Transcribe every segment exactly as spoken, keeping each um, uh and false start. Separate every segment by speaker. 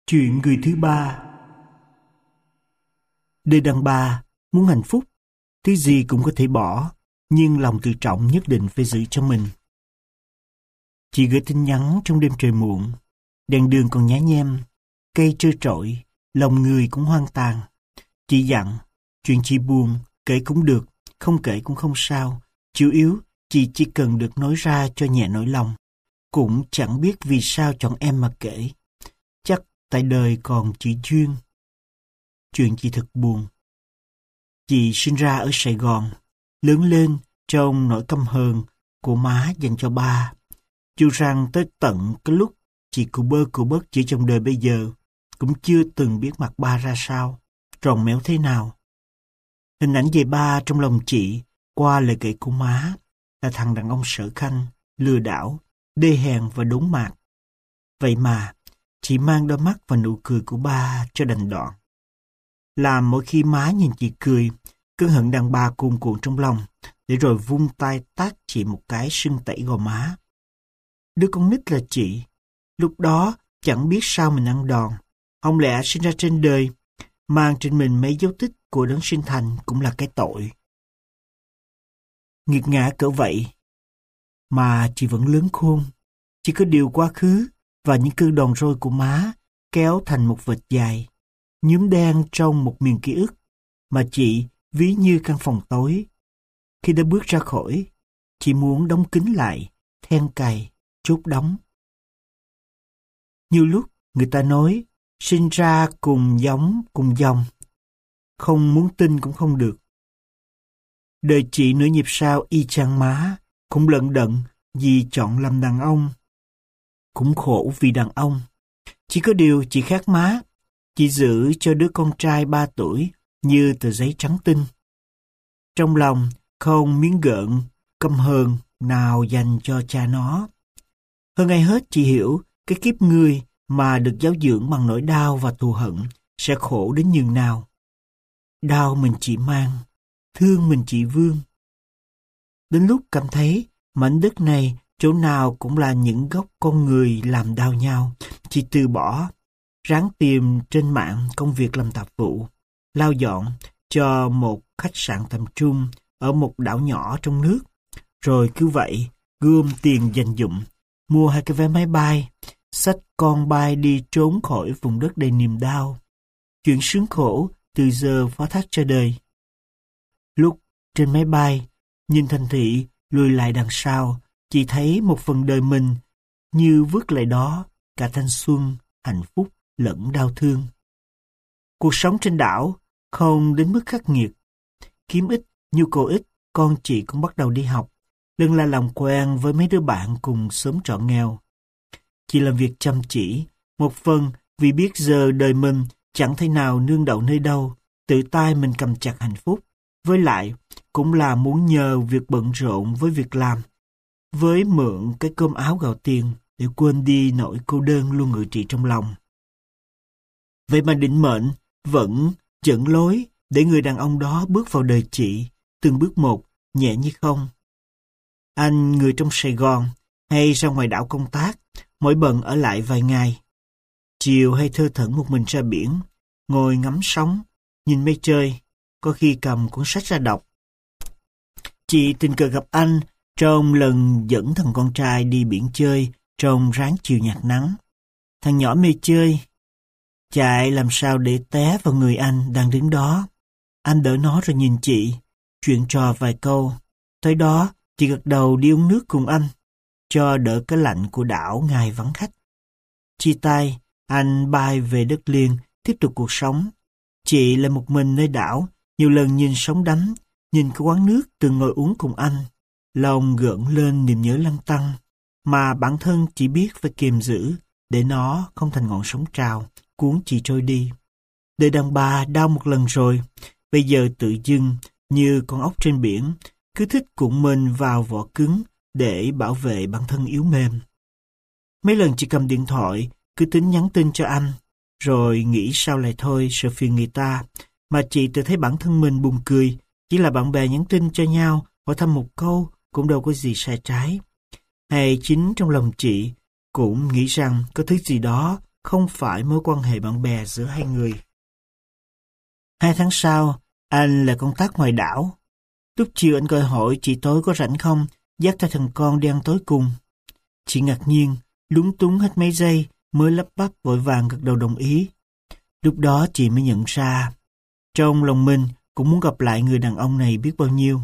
Speaker 1: Chuyện người thứ ba. Đời đàn bà muốn hạnh phúc, thứ gì cũng có thể bỏ, nhưng lòng tự trọng nhất định phải giữ cho mình. Chị gửi tin nhắn trong đêm trời muộn, đèn đường còn nhá nhem, cây trơ trọi, lòng người cũng hoang tàn. Chị dặn, chuyện chị buồn, kể cũng được, không kể cũng không sao. Chủ yếu, chị chỉ cần được nói ra cho nhẹ nỗi lòng. Cũng chẳng biết vì sao chọn em mà kể. Chắc tại đời còn chỉ duyên. Chuyện chị thật buồn. Chị sinh ra ở Sài Gòn, lớn lên trong nỗi căm hờn của má dành cho ba. Dù rằng tới tận cái lúc chị cụ bơ cụ bớt chỉ trong đời bây giờ, cũng chưa từng biết mặt ba ra sao, tròn méo thế nào. Hình ảnh về ba trong lòng chị, qua lời kể của má, là thằng đàn ông sở khanh, lừa đảo, đê hèn và đốn mạt. Vậy mà, chị mang đôi mắt và nụ cười của ba cho đành đoạn. Làm mỗi khi má nhìn chị cười, cơn hận đàn bà cuồn cuộn trong lòng, để rồi vung tay tát chị một cái sưng tẩy gò má. Đứa con nít là chị, lúc đó chẳng biết sao mình ăn đòn. Không lẽ sinh ra trên đời, mang trên mình mấy dấu tích của đấng sinh thành cũng là cái tội. Nghiệt ngã cỡ vậy, mà chị vẫn lớn khôn. Chỉ có điều quá khứ và những cơn đòn roi của má kéo thành một vệt dài, nhúm đen trong một miền ký ức mà chị ví như căn phòng tối. Khi đã bước ra khỏi, chị muốn đóng kín lại, then cài, chốt đóng. Nhiều lúc người ta nói sinh ra cùng giống cùng dòng, không muốn tin cũng không được. Đời chị nửa nhịp sao y chang má, cũng lận đận vì chọn làm đàn ông, cũng khổ vì đàn ông. Chỉ có điều chị khác má, chị giữ cho đứa con trai ba tuổi như tờ giấy trắng tinh. Trong lòng không miếng gợn, căm hờn nào dành cho cha nó. Hơn ai hết chị hiểu cái kiếp người mà được giáo dưỡng bằng nỗi đau và thù hận sẽ khổ đến nhường nào. Đau mình chỉ mang, thương mình chỉ vương. Đến lúc cảm thấy mảnh đất này chỗ nào cũng là những gốc con người làm đau nhau, chị từ bỏ, ráng tìm trên mạng công việc làm tạp vụ, lau dọn cho một khách sạn tầm trung ở một đảo nhỏ trong nước, rồi cứ vậy gom tiền dành dụm, mua hai cái vé máy bay, xách con bay đi trốn khỏi vùng đất đầy niềm đau. Chuyện sướng khổ từ giờ phó thác cho đời. Lúc trên máy bay, nhìn thành thị lùi lại đằng sau, chị thấy một phần đời mình như vứt lại đó cả thanh xuân, hạnh phúc lẫn đau thương. Cuộc sống trên đảo không đến mức khắc nghiệt. Kiếm ít, nhu cầu ít, con chị cũng bắt đầu đi học, lần là làm quen với mấy đứa bạn cùng xóm trọ nghèo. Chị làm việc chăm chỉ, một phần vì biết giờ đời mình chẳng thể nào nương đậu nơi đâu, tự tay mình cầm chặt hạnh phúc. Với lại, cũng là muốn nhờ việc bận rộn với việc làm, với mượn cái cơm áo gạo tiền để quên đi nỗi cô đơn luôn ngự trị trong lòng. Vậy mà định mệnh vẫn dẫn lối để người đàn ông đó bước vào đời chị, từng bước một, nhẹ như không. Anh người trong Sài Gòn hay ra ngoài đảo công tác, mỗi bận ở lại vài ngày. Chiều hay thơ thẩn một mình ra biển, ngồi ngắm sóng, nhìn mây chơi, có khi cầm cuốn sách ra đọc. Chị tình cờ gặp anh trong lần dẫn thằng con trai đi biển chơi trong ráng chiều nhạt nắng. Thằng nhỏ mê chơi, chạy làm sao để té vào người anh đang đứng đó. Anh đỡ nó rồi nhìn chị, chuyện trò vài câu. Tới đó, chị gật đầu đi uống nước cùng anh, cho đỡ cái lạnh của đảo ngày vắng khách. Chia tay, anh bay về đất liền, tiếp tục cuộc sống. Chị là một mình nơi đảo, nhiều lần nhìn sóng đánh, nhìn cái quán nước từng ngồi uống cùng anh. Lòng gợn lên niềm nhớ lăn tăn, mà bản thân chỉ biết phải kiềm giữ, để nó không thành ngọn sóng trào, cuốn chị trôi đi. Đời đàn bà đau một lần rồi, bây giờ tự dưng như con ốc trên biển, cứ thích cuộn mình vào vỏ cứng để bảo vệ bản thân yếu mềm. Mấy lần chị cầm điện thoại, cứ tính nhắn tin cho anh, rồi nghĩ sao lại thôi, sợ phiền người ta, mà chị tự thấy bản thân mình buồn cười, chỉ là bạn bè nhắn tin cho nhau, hỏi thăm một câu, cũng đâu có gì sai trái. Hay chính trong lòng chị cũng nghĩ rằng có thứ gì đó không phải mối quan hệ bạn bè giữa hai người. Hai tháng sau, anh lại công tác ngoài đảo. Lúc chiều anh gọi hỏi chị tối có rảnh không, dắt theo thằng con đi ăn tối cùng. Chị ngạc nhiên, lúng túng hết mấy giây mới lắp bắp vội vàng gật đầu đồng ý. Lúc đó chị mới nhận ra, trong lòng mình cũng muốn gặp lại người đàn ông này biết bao nhiêu.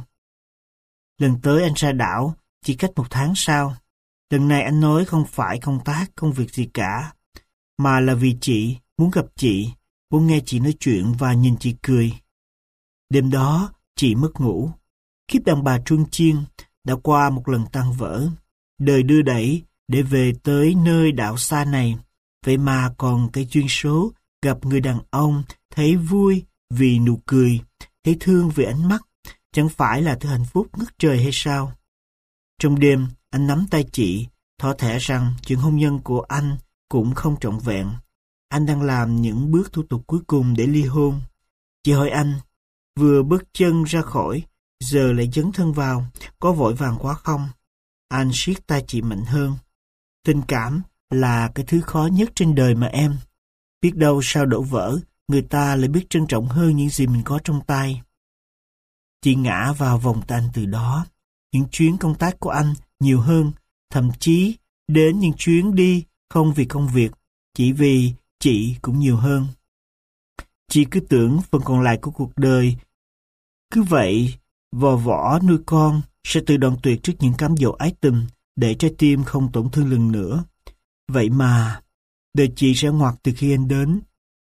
Speaker 1: Lần tới anh ra đảo, chỉ cách một tháng sau. Lần này anh nói không phải công tác, công việc gì cả, mà là vì chị, muốn gặp chị, muốn nghe chị nói chuyện và nhìn chị cười. Đêm đó, chị mất ngủ. Kiếp đàn bà truân chiên đã qua một lần tan vỡ. Đời đưa đẩy để về tới nơi đảo xa này. Vậy mà còn cái duyên số gặp người đàn ông thấy vui vì nụ cười, thấy thương vì ánh mắt. Chẳng phải là thứ hạnh phúc ngất trời hay sao? Trong đêm, anh nắm tay chị, thỏ thẻ rằng chuyện hôn nhân của anh cũng không trọn vẹn. Anh đang làm những bước thủ tục cuối cùng để ly hôn. Chị hỏi anh, vừa bước chân ra khỏi, giờ lại dấn thân vào, có vội vàng quá không? Anh siết tay chị mạnh hơn. Tình cảm là cái thứ khó nhất trên đời mà em. Biết đâu sao đổ vỡ, người ta lại biết trân trọng hơn những gì mình có trong tay. Chị ngã vào vòng tay anh từ đó. Những chuyến công tác của anh nhiều hơn, thậm chí đến những chuyến đi không vì công việc, chỉ vì chị cũng nhiều hơn. Chị cứ tưởng phần còn lại của cuộc đời cứ vậy vò võ nuôi con sẽ tự đoạn tuyệt trước những cám dỗ ái tình để trái tim không tổn thương lần nữa. Vậy mà đời chị sẽ ngoặt từ khi anh đến.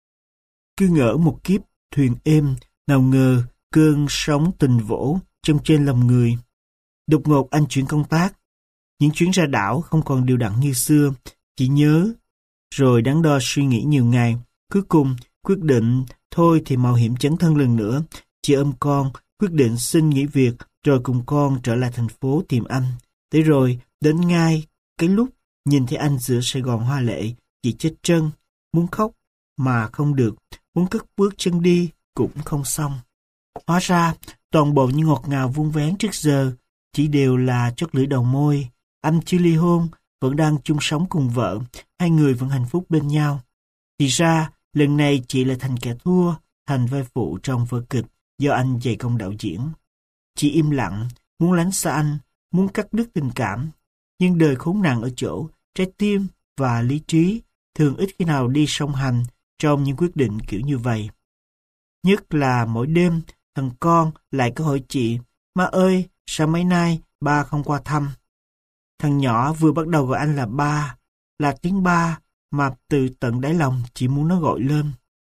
Speaker 1: Cứ ngỡ một kiếp thuyền êm, nào ngờ cơn sóng tình vỗ trong trên lòng người. Đột ngột anh chuyển công tác. Những chuyến ra đảo không còn đều đặn như xưa, chỉ nhớ, rồi đắn đo suy nghĩ nhiều ngày. Cuối cùng, quyết định, thôi thì mạo hiểm chấn thân lần nữa. Chị ôm con, quyết định xin nghỉ việc, rồi cùng con trở lại thành phố tìm anh. Thế rồi, đến ngay cái lúc nhìn thấy anh giữa Sài Gòn hoa lệ, chị chết trân, muốn khóc mà không được, muốn cất bước chân đi cũng không xong. Hóa ra, toàn bộ những ngọt ngào vuông vén trước giờ chỉ đều là chót lưỡi đầu môi. Anh chưa ly hôn, vẫn đang chung sống cùng vợ, hai người vẫn hạnh phúc bên nhau. Thì ra, lần này chị lại thành kẻ thua, thành vai phụ trong vở kịch do anh dày công đạo diễn. Chị im lặng, muốn lánh xa anh, muốn cắt đứt tình cảm. Nhưng đời khốn nạn ở chỗ, trái tim và lý trí thường ít khi nào đi song hành trong những quyết định kiểu như vậy. Nhất là mỗi đêm, thằng con lại có hỏi chị, má ơi, sao mấy nay ba không qua thăm? Thằng nhỏ vừa bắt đầu gọi anh là ba, là tiếng ba mà từ tận đáy lòng chỉ muốn nó gọi lên.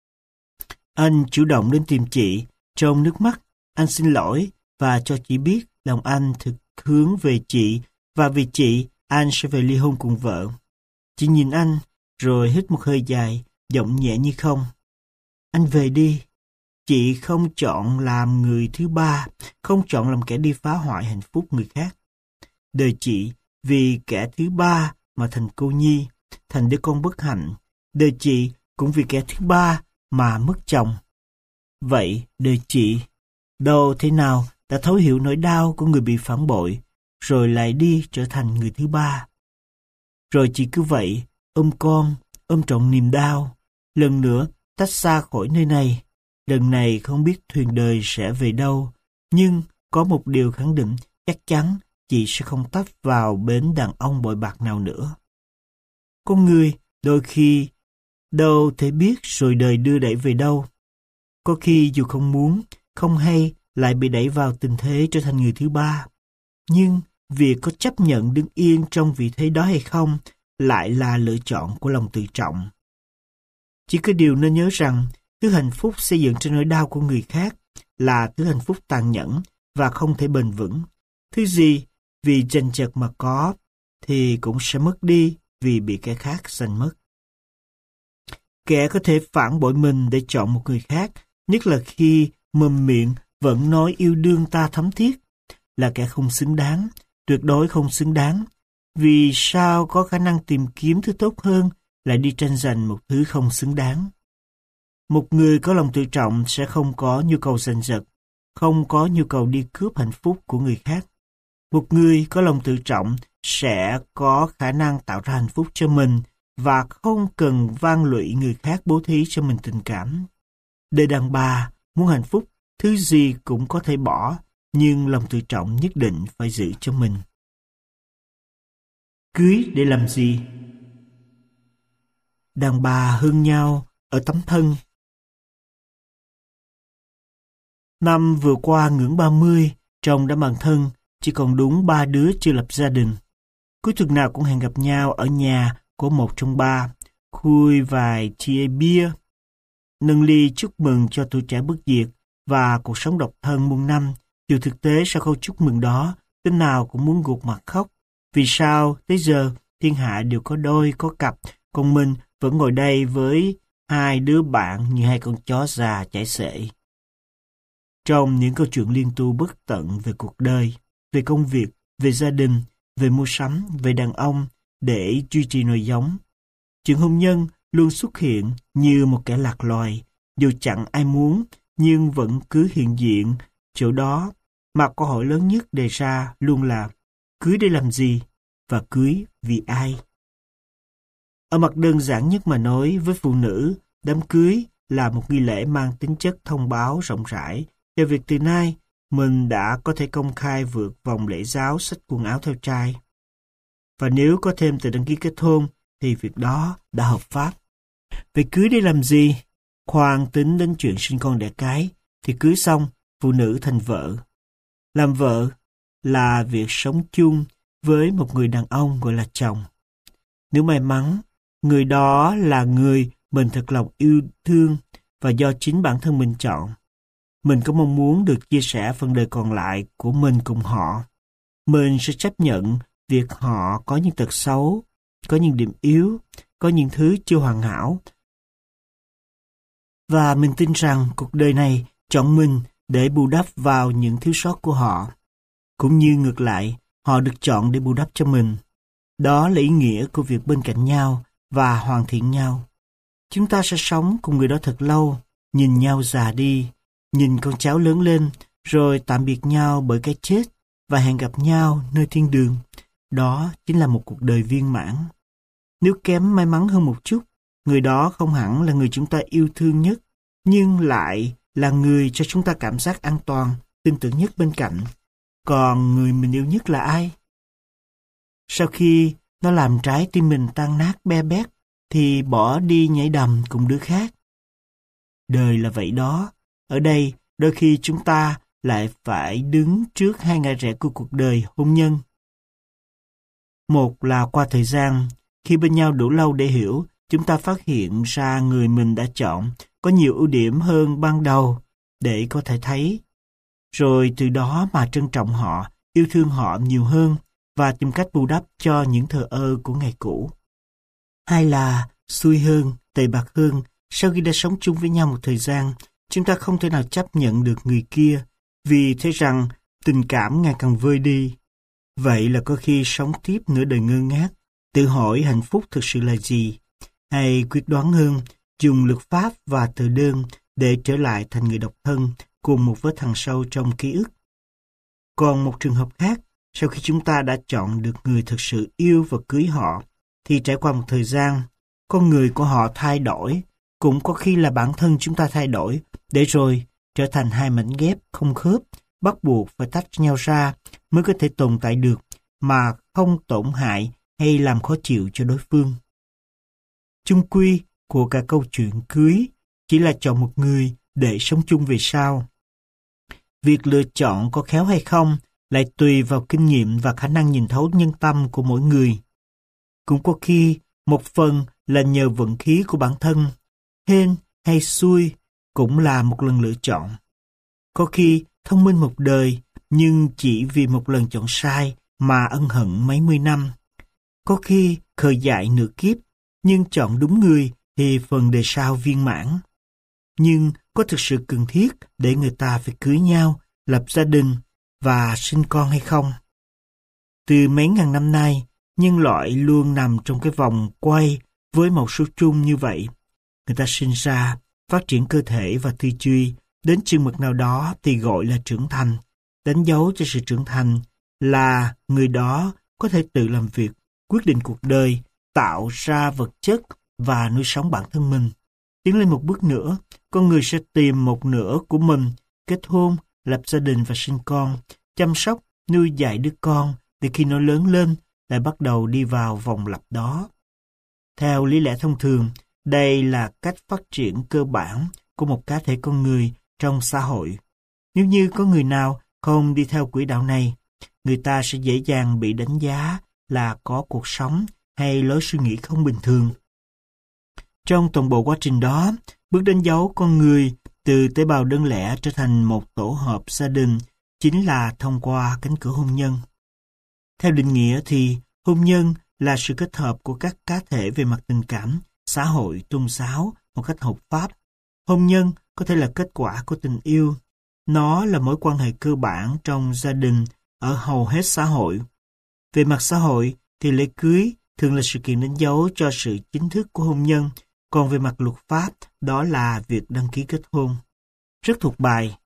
Speaker 1: Anh chủ động đến tìm chị, trong nước mắt, anh xin lỗi và cho chị biết lòng anh thực hướng về chị và vì chị, anh sẽ về ly hôn cùng vợ. Chị nhìn anh, rồi hít một hơi dài, giọng nhẹ như không. Anh về đi. Chị không chọn làm người thứ ba, không chọn làm kẻ đi phá hoại hạnh phúc người khác. Đời chị vì kẻ thứ ba mà thành cô nhi, thành đứa con bất hạnh. Đời chị cũng vì kẻ thứ ba mà mất chồng. Vậy đời chị, đâu thế nào đã thấu hiểu nỗi đau của người bị phản bội, rồi lại đi trở thành người thứ ba. Rồi chị cứ vậy, ôm con, ôm trọn niềm đau, lần nữa tách xa khỏi nơi này. Lần này không biết thuyền đời sẽ về đâu, nhưng có một điều khẳng định chắc chắn chị sẽ không tấp vào bến đàn ông bội bạc nào nữa. Con người đôi khi đâu thể biết rồi đời đưa đẩy về đâu. Có khi dù không muốn, không hay lại bị đẩy vào tình thế trở thành người thứ ba. Nhưng việc có chấp nhận đứng yên trong vị thế đó hay không lại là lựa chọn của lòng tự trọng. Chỉ có điều nên nhớ rằng thứ hạnh phúc xây dựng trên nỗi đau của người khác là thứ hạnh phúc tàn nhẫn và không thể bền vững. Thứ gì vì giành giật mà có thì cũng sẽ mất đi vì bị kẻ khác giành mất. Kẻ có thể phản bội mình để chọn một người khác, nhất là khi mồm miệng vẫn nói yêu đương ta thấm thiết, là kẻ không xứng đáng, tuyệt đối không xứng đáng. Vì sao có khả năng tìm kiếm thứ tốt hơn lại đi tranh giành một thứ không xứng đáng? Một người có lòng tự trọng sẽ không có nhu cầu giành giật, không có nhu cầu đi cướp hạnh phúc của người khác. Một người có lòng tự trọng sẽ có khả năng tạo ra hạnh phúc cho mình và không cần van lụy người khác bố thí cho mình tình cảm. Đời đàn bà muốn hạnh phúc, thứ gì cũng có thể bỏ, nhưng lòng tự trọng nhất định phải giữ cho mình. Cưới để làm gì? Đàn bà hơn nhau ở tấm thân. Năm vừa qua ngưỡng ba mươi, trong đám bạn thân, chỉ còn đúng ba đứa chưa lập gia đình. Cuối tuần nào cũng hẹn gặp nhau ở nhà của một trong ba, khui vài chai bia, nâng ly chúc mừng cho tuổi trẻ bất diệt và cuộc sống độc thân muôn năm. Dù thực tế sau câu chúc mừng đó, tên nào cũng muốn gục mặt khóc. Vì sao tới giờ thiên hạ đều có đôi, có cặp, còn mình vẫn ngồi đây với hai đứa bạn như hai con chó già chảy xệ. Trong những câu chuyện liên tu bất tận về cuộc đời, về công việc, về gia đình, về mua sắm, về đàn ông để duy trì nòi giống, chuyện hôn nhân luôn xuất hiện như một kẻ lạc loài, dù chẳng ai muốn nhưng vẫn cứ hiện diện chỗ đó, mà câu hỏi lớn nhất đề ra luôn là cưới để làm gì và cưới vì ai. Ở mặt đơn giản nhất mà nói, với phụ nữ, đám cưới là một nghi lễ mang tính chất thông báo rộng rãi về việc từ nay mình đã có thể công khai vượt vòng lễ giáo xách quần áo theo trai. Và nếu có thêm tờ đăng ký kết hôn thì việc đó đã hợp pháp. Vậy cưới để làm gì? Khoan tính đến chuyện sinh con đẻ cái, thì cưới xong, phụ nữ thành vợ. Làm vợ là việc sống chung với một người đàn ông gọi là chồng. Nếu may mắn, người đó là người mình thật lòng yêu thương và do chính bản thân mình chọn. Mình có mong muốn được chia sẻ phần đời còn lại của mình cùng họ. Mình sẽ chấp nhận việc họ có những tật xấu, có những điểm yếu, có những thứ chưa hoàn hảo. Và mình tin rằng cuộc đời này chọn mình để bù đắp vào những thiếu sót của họ. Cũng như ngược lại, họ được chọn để bù đắp cho mình. Đó là ý nghĩa của việc bên cạnh nhau và hoàn thiện nhau. Chúng ta sẽ sống cùng người đó thật lâu, nhìn nhau già đi, nhìn con cháu lớn lên, rồi tạm biệt nhau bởi cái chết và hẹn gặp nhau nơi thiên đường. Đó chính là một cuộc đời viên mãn. Nếu kém may mắn hơn một chút, người đó không hẳn là người chúng ta yêu thương nhất, nhưng lại là người cho chúng ta cảm giác an toàn, tin tưởng nhất bên cạnh. Còn người mình yêu nhất là ai? Sau khi nó làm trái tim mình tan nát be bét, thì bỏ đi nhảy đầm cùng đứa khác. Đời là vậy đó. Ở đây, đôi khi chúng ta lại phải đứng trước hai ngã rẽ của cuộc đời hôn nhân. Một là qua thời gian, khi bên nhau đủ lâu để hiểu, chúng ta phát hiện ra người mình đã chọn có nhiều ưu điểm hơn ban đầu để có thể thấy. Rồi từ đó mà trân trọng họ, yêu thương họ nhiều hơn và tìm cách bù đắp cho những thờ ơ của ngày cũ. Hai là xui hơn, tệ bạc hơn, sau khi đã sống chung với nhau một thời gian, chúng ta không thể nào chấp nhận được người kia vì thấy rằng tình cảm ngày càng vơi đi. Vậy là có khi sống tiếp nửa đời ngơ ngác, tự hỏi hạnh phúc thực sự là gì, hay quyết đoán hơn, dùng luật pháp và tờ đơn để trở lại thành người độc thân cùng một vết thằng sâu trong ký ức. Còn một trường hợp khác, sau khi chúng ta đã chọn được người thực sự yêu và cưới họ, thì trải qua một thời gian, con người của họ thay đổi, cũng có khi là bản thân chúng ta thay đổi, để rồi trở thành hai mảnh ghép không khớp, bắt buộc phải tách nhau ra mới có thể tồn tại được, mà không tổn hại hay làm khó chịu cho đối phương. Chung quy của cả câu chuyện cưới chỉ là chọn một người để sống chung về sau. Việc lựa chọn có khéo hay không lại tùy vào kinh nghiệm và khả năng nhìn thấu nhân tâm của mỗi người. Cũng có khi một phần là nhờ vận khí của bản thân, hên hay xui cũng là một lần lựa chọn. Có khi thông minh một đời nhưng chỉ vì một lần chọn sai mà ân hận mấy mươi năm. Có khi khờ dại nửa kiếp nhưng chọn đúng người thì phần đời sau viên mãn. Nhưng có thực sự cần thiết để người ta phải cưới nhau, lập gia đình và sinh con hay không? Từ mấy ngàn năm nay, nhân loại luôn nằm trong cái vòng quay với một số chung như vậy. Người ta sinh ra, phát triển cơ thể và tư duy, đến chừng mực nào đó thì gọi là trưởng thành. Đánh dấu cho sự trưởng thành là người đó có thể tự làm việc, quyết định cuộc đời tạo ra vật chất và nuôi sống bản thân mình. Tiến lên một bước nữa, con người sẽ tìm một nửa của mình, kết hôn, lập gia đình và sinh con, chăm sóc, nuôi dạy đứa con, để khi nó lớn lên, lại bắt đầu đi vào vòng lặp đó. Theo lý lẽ thông thường, đây là cách phát triển cơ bản của một cá thể con người trong xã hội. Nếu như có người nào không đi theo quỹ đạo này, người ta sẽ dễ dàng bị đánh giá là có cuộc sống hay lối suy nghĩ không bình thường. Trong toàn bộ quá trình đó, bước đánh dấu con người từ tế bào đơn lẻ trở thành một tổ hợp gia đình chính là thông qua cánh cửa hôn nhân. Theo định nghĩa thì hôn nhân là sự kết hợp của các cá thể về mặt tình cảm, xã hội, tôn giáo một cách hợp pháp. Hôn nhân có thể là kết quả của tình yêu. Nó là mối quan hệ cơ bản trong gia đình ở hầu hết xã hội. Về mặt xã hội thì lễ cưới thường là sự kiện đánh dấu cho sự chính thức của hôn nhân, còn về mặt luật pháp đó là việc đăng ký kết hôn. Rất thuộc bài.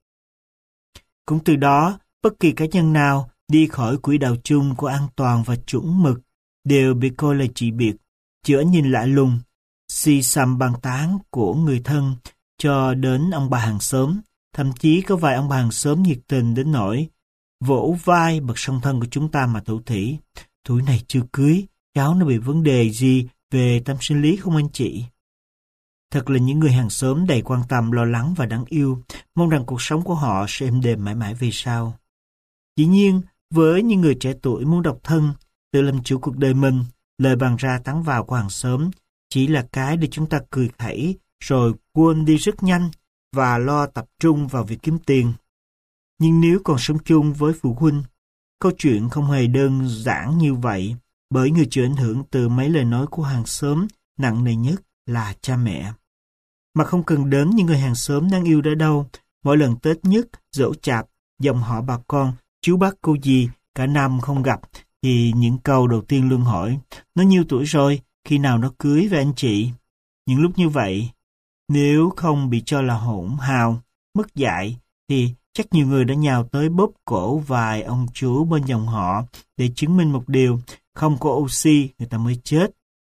Speaker 1: Cũng từ đó, bất kỳ cá nhân nào đi khỏi quỹ đạo chung của an toàn và chuẩn mực đều bị coi là dị biệt, chữa nhìn lạ lùng, xì xầm bàn tán của người thân cho đến ông bà hàng xóm. Thậm chí có vài ông bà hàng xóm nhiệt tình đến nỗi vỗ vai bậc song thân của chúng ta mà thủ thỉ. Tuổi này chưa cưới, cháu nó bị vấn đề gì về tâm sinh lý không anh chị? Thật là những người hàng xóm đầy quan tâm, lo lắng và đáng yêu, mong rằng cuộc sống của họ sẽ êm đềm mãi mãi về sau. Dĩ nhiên, với những người trẻ tuổi muốn độc thân, tự làm chủ cuộc đời mình, lời bàn ra tán vào của hàng xóm chỉ là cái để chúng ta cười khẩy rồi quên đi rất nhanh và lo tập trung vào việc kiếm tiền. Nhưng nếu còn sống chung với phụ huynh, câu chuyện không hề đơn giản như vậy, bởi người chịu ảnh hưởng từ mấy lời nói của hàng xóm nặng nề nhất là cha mẹ. Mà không cần đến những người hàng xóm đáng yêu đã đâu, mỗi lần Tết nhất, Giỗ Chạp, dòng họ bà con, chú bác cô dì, cả năm không gặp, thì những câu đầu tiên luôn hỏi, nó nhiêu tuổi rồi, khi nào nó cưới với anh chị? Những lúc như vậy, nếu không bị cho là hỗn hào, mất dạy, thì chắc nhiều người đã nhào tới bóp cổ vài ông chú bên dòng họ để chứng minh một điều, không có oxy người ta mới chết.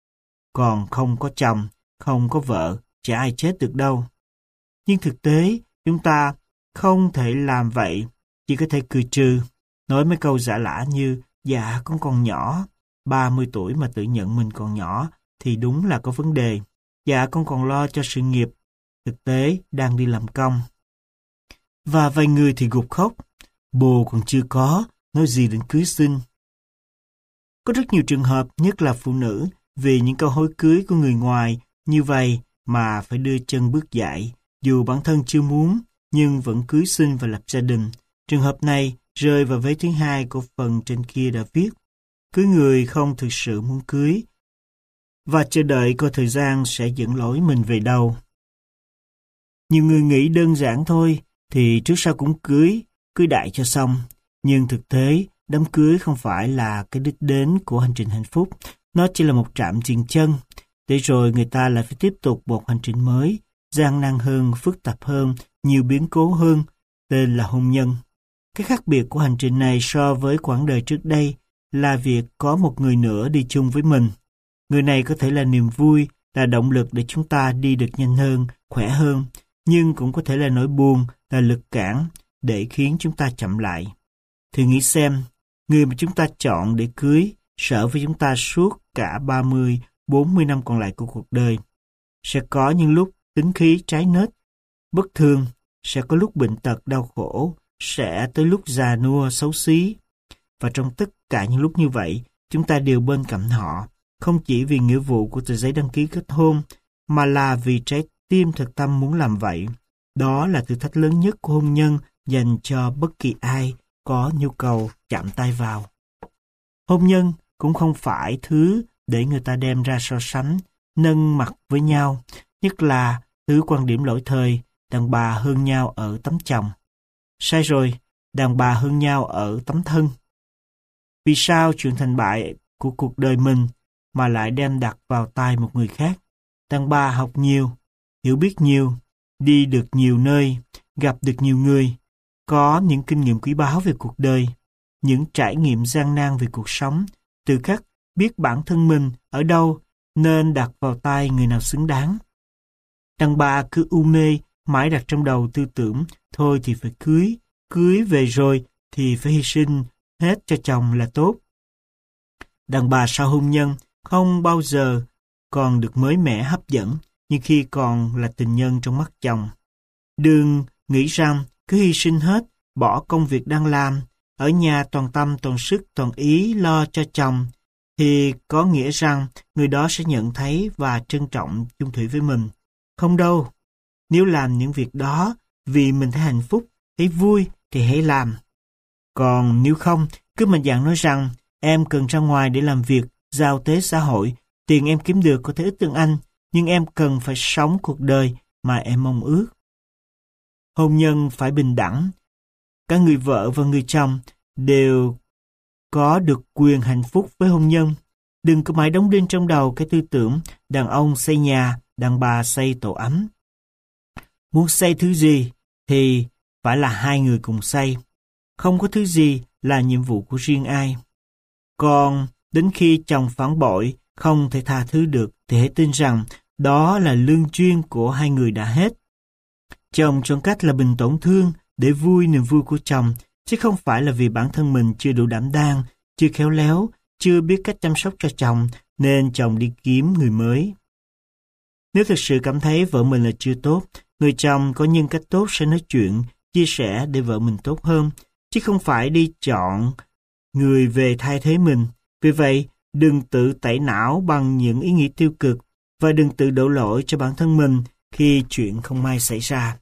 Speaker 1: Còn không có chồng, không có vợ, chả ai chết được đâu. Nhưng thực tế, chúng ta không thể làm vậy, chỉ có thể cười trừ, nói mấy câu giả lả như, dạ con còn nhỏ, ba mươi tuổi mà tự nhận mình còn nhỏ, thì đúng là có vấn đề. Dạ con còn lo cho sự nghiệp, thực tế đang đi làm công. Và vài người thì gục khóc, bồ còn chưa có, nói gì đến cưới xin. Có rất nhiều trường hợp, nhất là phụ nữ, vì những câu hối cưới của người ngoài như vậy mà phải đưa chân bước dại, dù bản thân chưa muốn, nhưng vẫn cưới xin và lập gia đình. Trường hợp này rơi vào vế thứ hai của phần trên kia đã viết, cưới người không thực sự muốn cưới, và chờ đợi coi thời gian sẽ dẫn lối mình về đâu. Nhiều người nghĩ đơn giản thôi, thì trước sau cũng cưới, cưới đại cho xong. Nhưng thực tế, đám cưới không phải là cái đích đến của hành trình hạnh phúc, nó chỉ là một trạm dừng chân, để rồi người ta lại phải tiếp tục một hành trình mới, gian nan hơn, phức tạp hơn, nhiều biến cố hơn, tên là hôn nhân. Cái khác biệt của hành trình này so với quãng đời trước đây là việc có một người nữa đi chung với mình. Người này có thể là niềm vui, là động lực để chúng ta đi được nhanh hơn, khỏe hơn, nhưng cũng có thể là nỗi buồn, là lực cản để khiến chúng ta chậm lại. Thử nghĩ xem, người mà chúng ta chọn để cưới, sở với chúng ta suốt cả ba mươi, bốn mươi năm còn lại của cuộc đời. Sẽ có những lúc tính khí trái nết, bất thường, sẽ có lúc bệnh tật đau khổ, sẽ tới lúc già nua xấu xí. Và trong tất cả những lúc như vậy, chúng ta đều bên cạnh họ, không chỉ vì nghĩa vụ của tờ giấy đăng ký kết hôn, mà là vì trái tim thật tâm muốn làm vậy. Đó là thử thách lớn nhất của hôn nhân dành cho bất kỳ ai có nhu cầu chạm tay vào. Hôn nhân cũng không phải thứ để người ta đem ra so sánh, nâng mặt với nhau, nhất là thứ quan điểm lỗi thời, đàn bà hơn nhau ở tấm chồng. Sai rồi, đàn bà hơn nhau ở tấm thân. Vì sao chuyện thành bại của cuộc đời mình mà lại đem đặt vào tay một người khác? Đàn bà học nhiều, hiểu biết nhiều, đi được nhiều nơi, gặp được nhiều người, có những kinh nghiệm quý báu về cuộc đời, những trải nghiệm gian nan về cuộc sống, từ cách biết bản thân mình ở đâu nên đặt vào tay người nào xứng đáng. Đàn bà cứ u mê, mãi đặt trong đầu tư tưởng, thôi thì phải cưới, cưới về rồi thì phải hy sinh hết cho chồng là tốt. Đàn bà sau hôn nhân không bao giờ còn được mới mẻ hấp dẫn như khi còn là tình nhân trong mắt chồng. Đừng nghĩ rằng cứ hy sinh hết, bỏ công việc đang làm, ở nhà toàn tâm toàn sức toàn ý lo cho chồng, thì có nghĩa rằng người đó sẽ nhận thấy và trân trọng chung thủy với mình. Không đâu, nếu làm những việc đó vì mình thấy hạnh phúc, thấy vui thì hãy làm. Còn nếu không, cứ mạnh dạn nói rằng em cần ra ngoài để làm việc, giao tế xã hội, tiền em kiếm được có thể ít hơn anh, nhưng em cần phải sống cuộc đời mà em mong ước. Hôn nhân phải bình đẳng. Cả người vợ và người chồng đều có được quyền hạnh phúc với hôn nhân. Đừng có mãi đóng đinh trong đầu cái tư tưởng đàn ông xây nhà, đàn bà xây tổ ấm. Muốn xây thứ gì thì phải là hai người cùng xây. Không có thứ gì là nhiệm vụ của riêng ai. Còn đến khi chồng phản bội, không thể tha thứ được, thì hãy tin rằng đó là lương duyên của hai người đã hết. Chồng chọn cách là bình tổn thương để vui niềm vui của chồng, chứ không phải là vì bản thân mình chưa đủ đảm đang, chưa khéo léo, chưa biết cách chăm sóc cho chồng, nên chồng đi kiếm người mới. Nếu thực sự cảm thấy vợ mình là chưa tốt, người chồng có nhân cách tốt sẽ nói chuyện, chia sẻ để vợ mình tốt hơn, chứ không phải đi chọn người về thay thế mình. Vì vậy, đừng tự tẩy não bằng những ý nghĩ tiêu cực và đừng tự đổ lỗi cho bản thân mình khi chuyện không may xảy ra.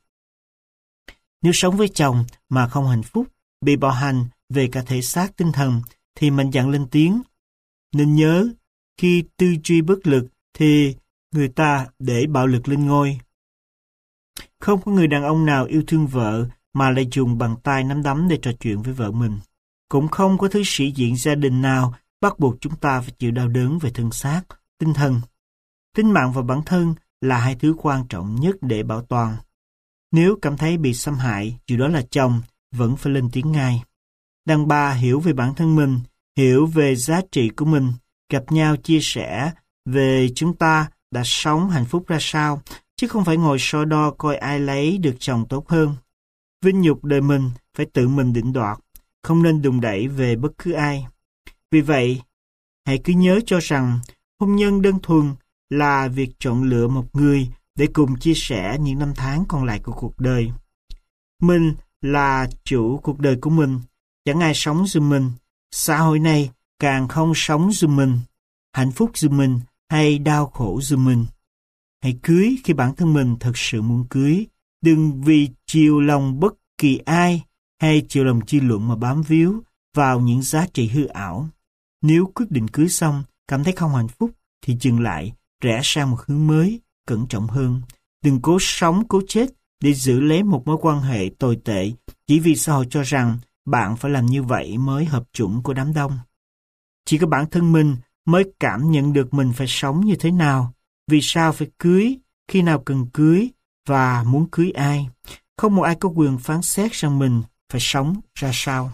Speaker 1: Nếu sống với chồng mà không hạnh phúc, bị bạo hành về cả thể xác tinh thần, thì mạnh dạn lên tiếng. Nên nhớ, khi tư duy bất lực thì người ta để bạo lực lên ngôi. Không có người đàn ông nào yêu thương vợ mà lại dùng bàn tay nắm đấm để trò chuyện với vợ mình. Cũng không có thứ sĩ diện gia đình nào bắt buộc chúng ta phải chịu đau đớn về thân xác, tinh thần. Tính mạng và bản thân là hai thứ quan trọng nhất để bảo toàn. Nếu cảm thấy bị xâm hại, dù đó là chồng, vẫn phải lên tiếng ngay. Đàn bà hiểu về bản thân mình, hiểu về giá trị của mình, gặp nhau chia sẻ về chúng ta đã sống hạnh phúc ra sao, chứ không phải ngồi so đo coi ai lấy được chồng tốt hơn. Vinh nhục đời mình phải tự mình định đoạt, không nên đùn đẩy về bất cứ ai. Vì vậy, hãy cứ nhớ cho rằng hôn nhân đơn thuần là việc chọn lựa một người để cùng chia sẻ những năm tháng còn lại của cuộc đời. Mình là chủ cuộc đời của mình, chẳng ai sống giùm mình. Xã hội này càng không sống giùm mình, hạnh phúc giùm mình hay đau khổ giùm mình. Hãy cưới khi bản thân mình thật sự muốn cưới. Đừng vì chiều lòng bất kỳ ai hay chiều lòng dư luận mà bám víu vào những giá trị hư ảo. Nếu quyết định cưới xong, cảm thấy không hạnh phúc, thì dừng lại, rẽ sang một hướng mới, cẩn trọng hơn. Đừng cố sống, cố chết để giữ lấy một mối quan hệ tồi tệ chỉ vì xã hội cho rằng bạn phải làm như vậy mới hợp chuẩn của đám đông. Chỉ có bản thân mình mới cảm nhận được mình phải sống như thế nào, vì sao phải cưới, khi nào cần cưới và muốn cưới ai. Không một ai có quyền phán xét rằng mình phải sống ra sao.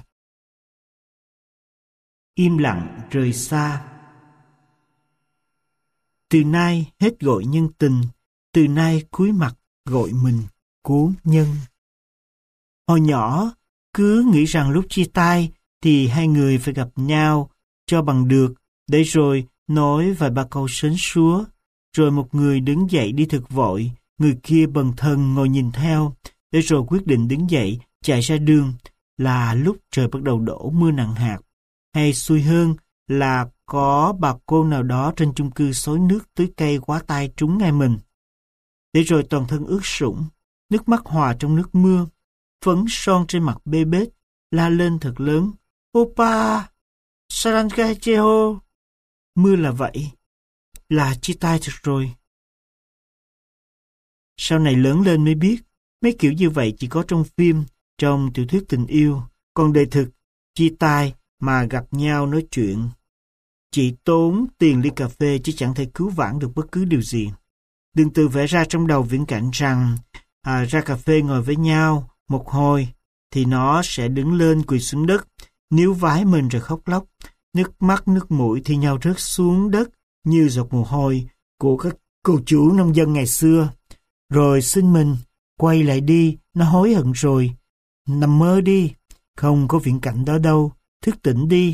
Speaker 1: Im lặng rời xa. Từ nay hết gọi nhân tình, từ nay cúi mặt gọi mình cố nhân. Hồi nhỏ, cứ nghĩ rằng lúc chia tay thì hai người phải gặp nhau cho bằng được, để rồi nói vài ba câu sến súa, rồi một người đứng dậy đi thật vội, người kia bần thần ngồi nhìn theo, để rồi quyết định đứng dậy chạy ra đường là lúc trời bắt đầu đổ mưa nặng hạt, hay xui hơn là có bà cô nào đó trên chung cư xối nước tưới cây quá tay trúng ngay mình. Để rồi toàn thân ướt sũng, nước mắt hòa trong nước mưa, phấn son trên mặt bê bết, la lên thật lớn, Opa, Sarangacheho. Mưa là vậy, là chia tay thật rồi. Sau này lớn lên mới biết, mấy kiểu như vậy chỉ có trong phim, trong tiểu thuyết tình yêu, còn đời thực, chia tay mà gặp nhau nói chuyện. Chỉ tốn tiền ly cà phê chứ chẳng thể cứu vãn được bất cứ điều gì. Đừng tự vẽ ra trong đầu viễn cảnh rằng à, ra cà phê ngồi với nhau một hồi thì nó sẽ đứng lên quỳ xuống đất, níu vái mình rồi khóc lóc, nước mắt nước mũi thì nhau rớt xuống đất như giọt mồ hôi của các cô chú nông dân ngày xưa. Rồi xin mình, quay lại đi, nó hối hận rồi. Nằm mơ đi, không có viễn cảnh đó đâu, thức tỉnh đi.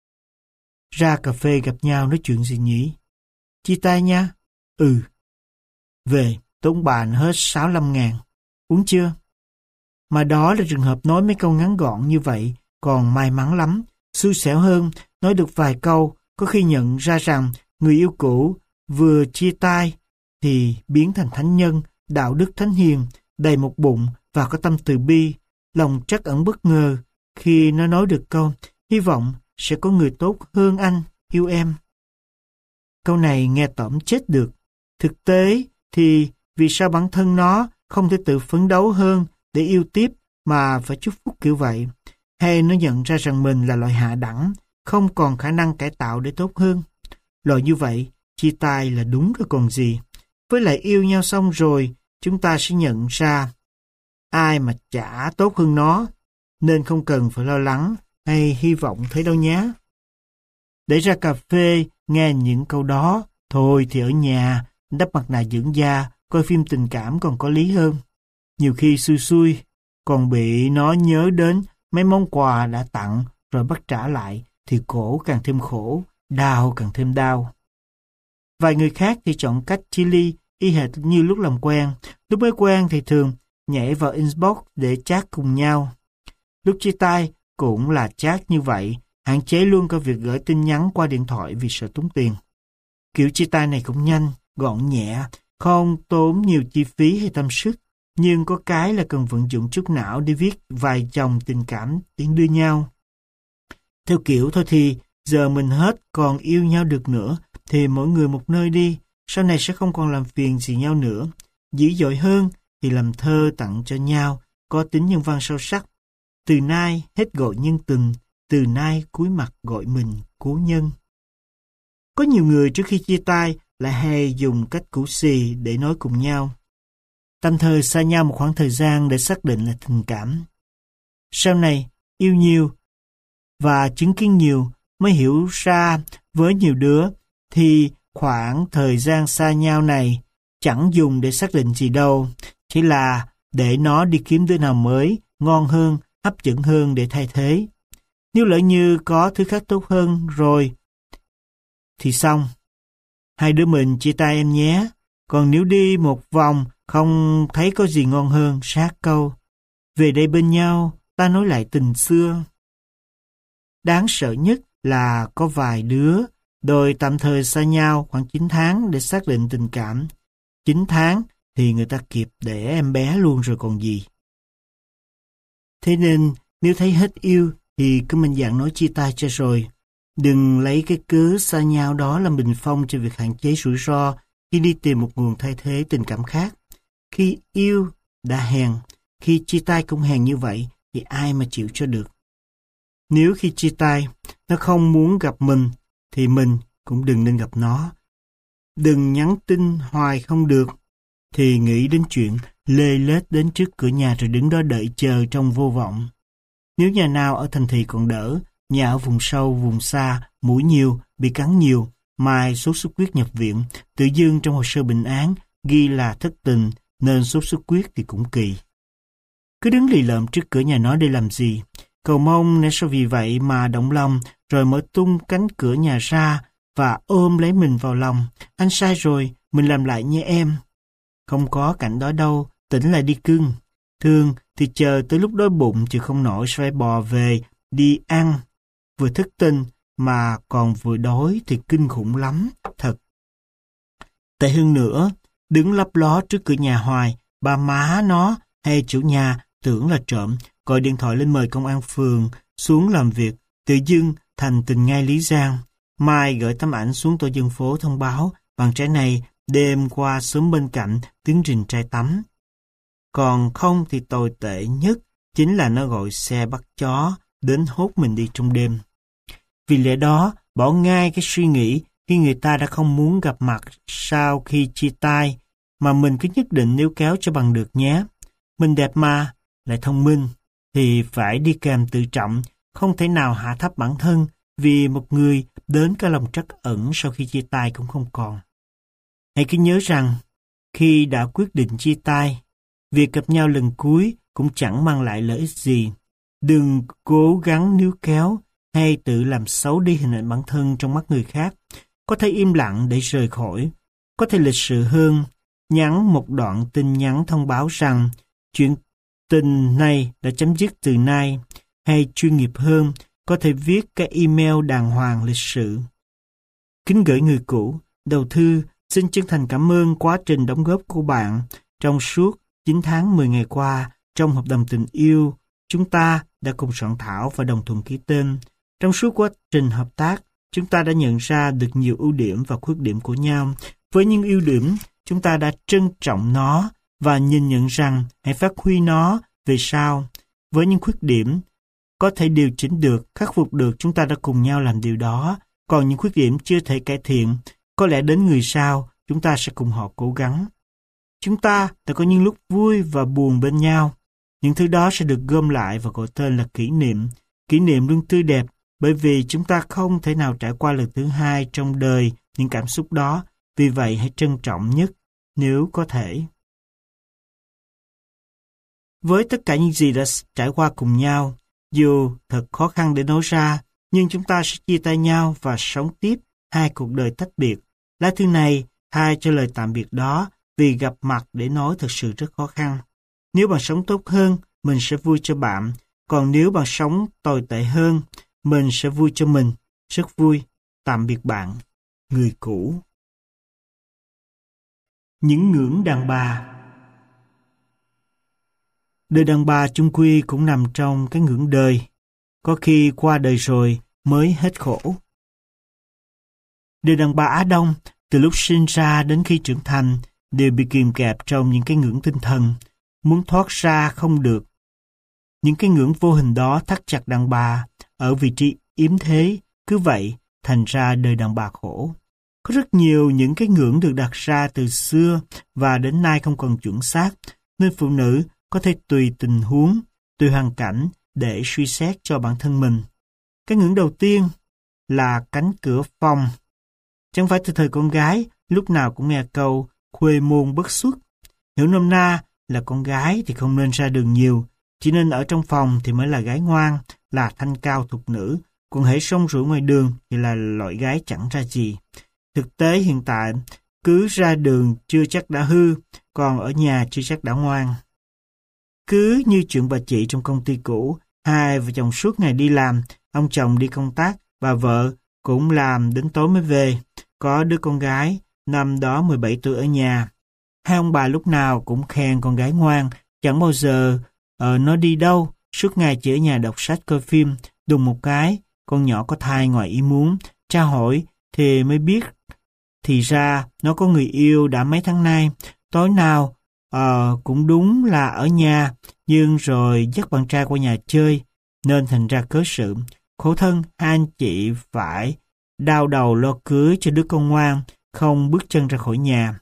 Speaker 1: Ra cà phê gặp nhau nói chuyện gì nhỉ? Chia tay nha. Ừ. Về, tốn bạn hết sáu mươi lăm ngàn. Uống chưa? Mà đó là trường hợp nói mấy câu ngắn gọn như vậy, còn may mắn lắm. Xui xẻo hơn, nói được vài câu, có khi nhận ra rằng người yêu cũ vừa chia tay thì biến thành thánh nhân, đạo đức thánh hiền, đầy một bụng và có tâm từ bi. Lòng trắc ẩn bất ngờ khi nó nói được câu hy vọng sẽ có người tốt hơn anh, yêu em. Câu này nghe tởm chết được. Thực tế thì vì sao bản thân nó không thể tự phấn đấu hơn để yêu tiếp mà phải chúc phúc kiểu vậy? Hay nó nhận ra rằng mình là loại hạ đẳng, không còn khả năng cải tạo để tốt hơn? Loại như vậy, chia tay là đúng rồi còn gì. Với lại yêu nhau xong rồi, chúng ta sẽ nhận ra ai mà chả tốt hơn nó, nên không cần phải lo lắng hay hy vọng thấy đâu nhé. Để ra cà phê, nghe những câu đó, thôi thì ở nhà, đắp mặt nạ dưỡng da, coi phim tình cảm còn có lý hơn. Nhiều khi xui xui, còn bị nó nhớ đến mấy món quà đã tặng rồi bắt trả lại, thì khổ càng thêm khổ, đau càng thêm đau. Vài người khác thì chọn cách chia ly y hệt như lúc làm quen. Lúc mới quen thì thường nhảy vào inbox để chat cùng nhau. Lúc chia tay cũng là chat như vậy, hạn chế luôn cả việc gửi tin nhắn qua điện thoại vì sợ tốn tiền. Kiểu chia tay này cũng nhanh, gọn nhẹ, không tốn nhiều chi phí hay tâm sức, nhưng có cái là cần vận dụng chút não để viết vài dòng tình cảm tiễn đưa nhau. Theo kiểu thôi thì giờ mình hết còn yêu nhau được nữa thì mỗi người một nơi đi, sau này sẽ không còn làm phiền gì nhau nữa. Dữ dội hơn thì làm thơ tặng cho nhau, có tính nhân văn sâu sắc. Từ nay hết gọi nhân tình, từ nay cúi mặt gọi mình cố nhân. Có nhiều người trước khi chia tay lại hay dùng cách cũ xì để nói cùng nhau. Tạm thời xa nhau một khoảng thời gian để xác định là tình cảm. Sau này yêu nhiều và chứng kiến nhiều mới hiểu ra với nhiều đứa thì khoảng thời gian xa nhau này chẳng dùng để xác định gì đâu, chỉ là để nó đi kiếm đứa nào mới, ngon hơn, hấp dẫn hơn để thay thế. Nếu lỡ như có thứ khác tốt hơn rồi thì xong. Hai đứa mình chia tay em nhé. Còn nếu đi một vòng không thấy có gì ngon hơn, sát câu về đây bên nhau, ta nói lại tình xưa. Đáng sợ nhất là có vài đứa đòi tạm thời xa nhau khoảng chín tháng để xác định tình cảm. chín tháng thì người ta kịp để em bé luôn rồi còn gì. Thế nên nếu thấy hết yêu thì cứ mạnh dạn nói chia tay cho rồi. Đừng lấy cái cớ xa nhau đó làm bình phong cho việc hạn chế rủi ro khi đi tìm một nguồn thay thế tình cảm khác. Khi yêu đã hèn, khi chia tay cũng hèn như vậy thì ai mà chịu cho được. Nếu khi chia tay nó không muốn gặp mình thì mình cũng đừng nên gặp nó. Đừng nhắn tin hoài không được thì nghĩ đến chuyện lê lết đến trước cửa nhà rồi đứng đó đợi chờ trong vô vọng. Nếu nhà nào ở thành thị còn đỡ, nhà ở vùng sâu, vùng xa, mũi nhiều, bị cắn nhiều, mai sốt xuất huyết nhập viện, tự dưng trong hồ sơ bệnh án ghi là thất tình nên sốt xuất huyết thì cũng kỳ. Cứ đứng lì lợm trước cửa nhà nó để làm gì? Cầu mong nên sao vì vậy mà động lòng rồi mở tung cánh cửa nhà ra và ôm lấy mình vào lòng. Anh sai rồi, mình làm lại nha em. Không có cảnh đó đâu, tỉnh lại đi cưng. Thương thì chờ tới lúc đói bụng chứ không nổi phải bò về, đi ăn. Vừa thất tình mà còn vừa đói thì kinh khủng lắm, thật. Tệ hơn nữa, đứng lấp ló trước cửa nhà hoài, ba má nó hay chủ nhà tưởng là trộm, gọi điện thoại lên mời công an phường xuống làm việc, tự dưng thành tình ngay Lý Giang. Mai gửi tấm ảnh xuống tổ dân phố thông báo bạn trẻ này đêm qua xóm bên cạnh tiếng rình trai tắm. Còn không thì tồi tệ nhất chính là nó gọi xe bắt chó đến hốt mình đi trong đêm. Vì lẽ đó, bỏ ngay cái suy nghĩ khi người ta đã không muốn gặp mặt sau khi chia tay, mà mình cứ nhất định níu kéo cho bằng được nhé. Mình đẹp mà, lại thông minh, thì phải đi kèm tự trọng, không thể nào hạ thấp bản thân vì một người đến cả lòng trắc ẩn sau khi chia tay cũng không còn. Hãy cứ nhớ rằng, khi đã quyết định chia tay, việc gặp nhau lần cuối cũng chẳng mang lại lợi ích gì. Đừng cố gắng níu kéo hay tự làm xấu đi hình ảnh bản thân trong mắt người khác. Có thể im lặng để rời khỏi, có thể lịch sự hơn, nhắn một đoạn tin nhắn thông báo rằng chuyện tình này đã chấm dứt từ nay, hay chuyên nghiệp hơn, có thể viết cái email đàng hoàng lịch sự. Kính gửi người cũ, đầu thư xin chân thành cảm ơn quá trình đóng góp của bạn trong suốt chín tháng mười ngày qua trong hợp đồng tình yêu chúng ta đã cùng soạn thảo và đồng thuận ký tên. Trong suốt quá trình hợp tác, chúng ta đã nhận ra được nhiều ưu điểm và khuyết điểm của nhau. Với những ưu điểm, chúng ta đã trân trọng nó và nhìn nhận rằng hãy phát huy nó về sau. Với những khuyết điểm, có thể điều chỉnh được, khắc phục được, chúng ta đã cùng nhau làm điều đó. Còn những khuyết điểm chưa thể cải thiện, có lẽ đến người sau, chúng ta sẽ cùng họ cố gắng. Chúng ta đã có những lúc vui và buồn bên nhau. Những thứ đó sẽ được gom lại và gọi tên là kỷ niệm. Kỷ niệm luôn tươi đẹp, bởi vì chúng ta không thể nào trải qua lần thứ hai trong đời những cảm xúc đó. Vì vậy hãy trân trọng nhất nếu có thể. Với tất cả những gì đã trải qua cùng nhau, dù thật khó khăn để nói ra, nhưng chúng ta sẽ chia tay nhau và sống tiếp hai cuộc đời tách biệt. Lá thư này thay cho lời tạm biệt đó, vì gặp mặt để nói thật sự rất khó khăn. Nếu bạn sống tốt hơn, mình sẽ vui cho bạn. Còn nếu bạn sống tồi tệ hơn, mình sẽ vui cho mình. Rất vui. Tạm biệt bạn. Người cũ. Những ngưỡng đàn bà. Đời đàn bà chung quy cũng nằm trong cái ngưỡng đời. Có khi qua đời rồi mới hết khổ. Đời đàn bà Á Đông, từ lúc sinh ra đến khi trưởng thành, đều bị kìm kẹp trong những cái ngưỡng tinh thần. Muốn thoát ra không được. Những cái ngưỡng vô hình đó thắt chặt đàn bà ở vị trí yếm thế, cứ vậy thành ra đời đàn bà khổ. Có rất nhiều những cái ngưỡng được đặt ra từ xưa và đến nay không còn chuẩn xác, nên phụ nữ có thể tùy tình huống, tùy hoàn cảnh để suy xét cho bản thân mình. Cái ngưỡng đầu tiên là cánh cửa phòng. Chẳng phải từ thời con gái lúc nào cũng nghe câu khuê môn bất xuất. Hiểu nôm na là con gái thì không nên ra đường nhiều, chỉ nên ở trong phòng thì mới là gái ngoan, là thanh cao thục nữ, còn hễ sông rủi ngoài đường thì là loại gái chẳng ra gì. Thực tế hiện tại, cứ ra đường chưa chắc đã hư, còn ở nhà chưa chắc đã ngoan. Cứ như chuyện bà chị trong công ty cũ, hai vợ chồng suốt ngày đi làm, ông chồng đi công tác, bà vợ cũng làm đến tối mới về. Có đứa con gái, năm đó mười bảy tuổi ở nhà. Hai ông bà lúc nào cũng khen con gái ngoan, chẳng bao giờ ờ, nó đi đâu, suốt ngày chỉ ở nhà đọc sách coi phim. Đùng một cái, con nhỏ có thai ngoài ý muốn, tra hỏi thì mới biết. Thì ra nó có người yêu đã mấy tháng nay, tối nào ờ, cũng đúng là ở nhà, nhưng rồi dắt bạn trai qua nhà chơi, nên thành ra cớ sự. Khổ thân hai anh chị phải đau đầu lo cưới cho đứa con ngoan, không bước chân ra khỏi nhà.